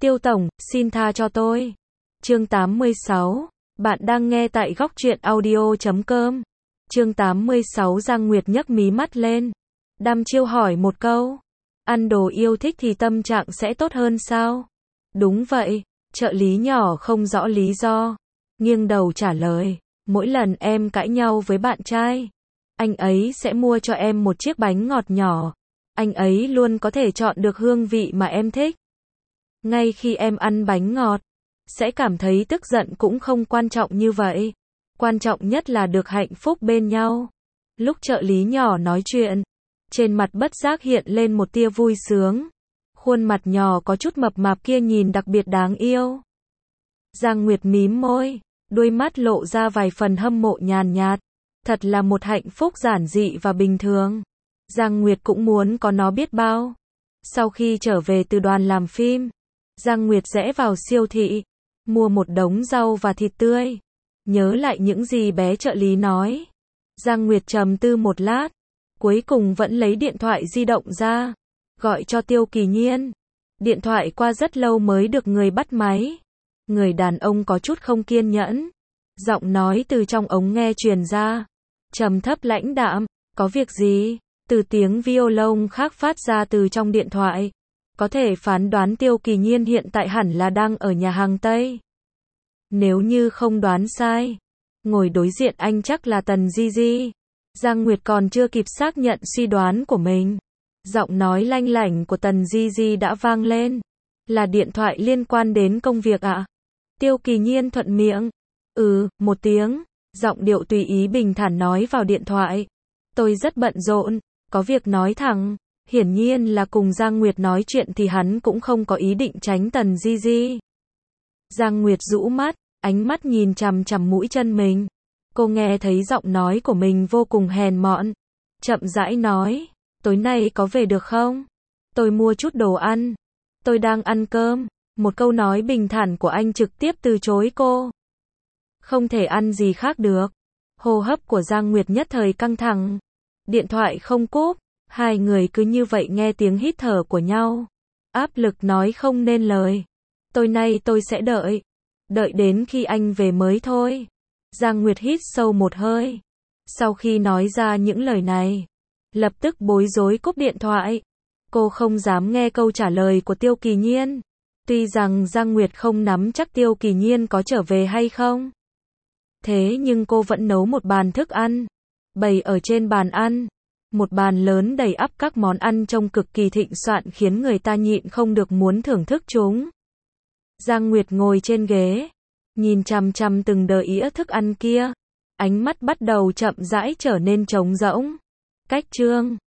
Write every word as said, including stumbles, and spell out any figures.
Tiêu tổng, xin tha cho tôi. Chương tám mươi sáu. Bạn đang nghe tại góc truyện audio chấm com. Chương tám mươi sáu. Giang Nguyệt nhấc mí mắt lên. Đăm chiêu hỏi một câu. Ăn đồ yêu thích thì tâm trạng sẽ tốt hơn sao? Đúng vậy. Trợ lý nhỏ không rõ lý do. Nghiêng đầu trả lời. Mỗi lần em cãi nhau với bạn trai, anh ấy sẽ mua cho em một chiếc bánh ngọt nhỏ. Anh ấy luôn có thể chọn được hương vị mà em thích. Ngay khi em ăn bánh ngọt, sẽ cảm thấy tức giận cũng không quan trọng như vậy. Quan trọng nhất là được hạnh phúc bên nhau. Lúc trợ lý nhỏ nói chuyện, trên mặt bất giác hiện lên một tia vui sướng. Khuôn mặt nhỏ có chút mập mạp kia nhìn đặc biệt đáng yêu. Giang Nguyệt mím môi, đôi mắt lộ ra vài phần hâm mộ nhàn nhạt. Thật là một hạnh phúc giản dị và bình thường. Giang Nguyệt cũng muốn có nó biết bao. Sau khi trở về từ đoàn làm phim, Giang Nguyệt rẽ vào siêu thị, mua một đống rau và thịt tươi. Nhớ lại những gì bé trợ lý nói, Giang Nguyệt trầm tư một lát, cuối cùng vẫn lấy điện thoại di động ra, gọi cho Tiêu Kỳ Nhiên. Điện thoại qua rất lâu mới được người bắt máy. Người đàn ông có chút không kiên nhẫn. Giọng nói từ trong ống nghe truyền ra, trầm thấp lãnh đạm, có việc gì? Từ tiếng violon khác phát ra từ trong điện thoại. Có thể phán đoán Tiêu Kỳ Nhiên hiện tại hẳn là đang ở nhà hàng Tây. Nếu như không đoán sai, ngồi đối diện anh chắc là Tần Di Di. Giang Nguyệt còn chưa kịp xác nhận suy đoán của mình. Giọng nói lanh lảnh của Tần Di Di đã vang lên. Là điện thoại liên quan đến công việc ạ? À? Tiêu Kỳ Nhiên thuận miệng. Ừ, một tiếng. Giọng điệu tùy ý bình thản nói vào điện thoại. Tôi rất bận rộn, có việc nói thẳng. Hiển nhiên là cùng Giang Nguyệt nói chuyện thì hắn cũng không có ý định tránh Tần Di Di. Giang Nguyệt rũ mắt, ánh mắt nhìn chằm chằm mũi chân mình. Cô nghe thấy giọng nói của mình vô cùng hèn mọn. Chậm rãi nói, tối nay có về được không? Tôi mua chút đồ ăn. Tôi đang ăn cơm. Một câu nói bình thản của anh trực tiếp từ chối cô. Không thể ăn gì khác được. Hô hấp của Giang Nguyệt nhất thời căng thẳng. Điện thoại không cúp. Hai người cứ như vậy nghe tiếng hít thở của nhau. Áp lực nói không nên lời. Tối nay tôi sẽ đợi. Đợi đến khi anh về mới thôi. Giang Nguyệt hít sâu một hơi. Sau khi nói ra những lời này, lập tức bối rối cúp điện thoại. Cô không dám nghe câu trả lời của Tiêu Kỳ Nhiên. Tuy rằng Giang Nguyệt không nắm chắc Tiêu Kỳ Nhiên có trở về hay không. Thế nhưng cô vẫn nấu một bàn thức ăn. Bày ở trên bàn ăn. Một bàn lớn đầy ắp các món ăn trông cực kỳ thịnh soạn khiến người ta nhịn không được muốn thưởng thức chúng. Giang Nguyệt ngồi trên ghế, nhìn chằm chằm từng đợt đĩa thức ăn kia. Ánh mắt bắt đầu chậm rãi trở nên trống rỗng. Cách chương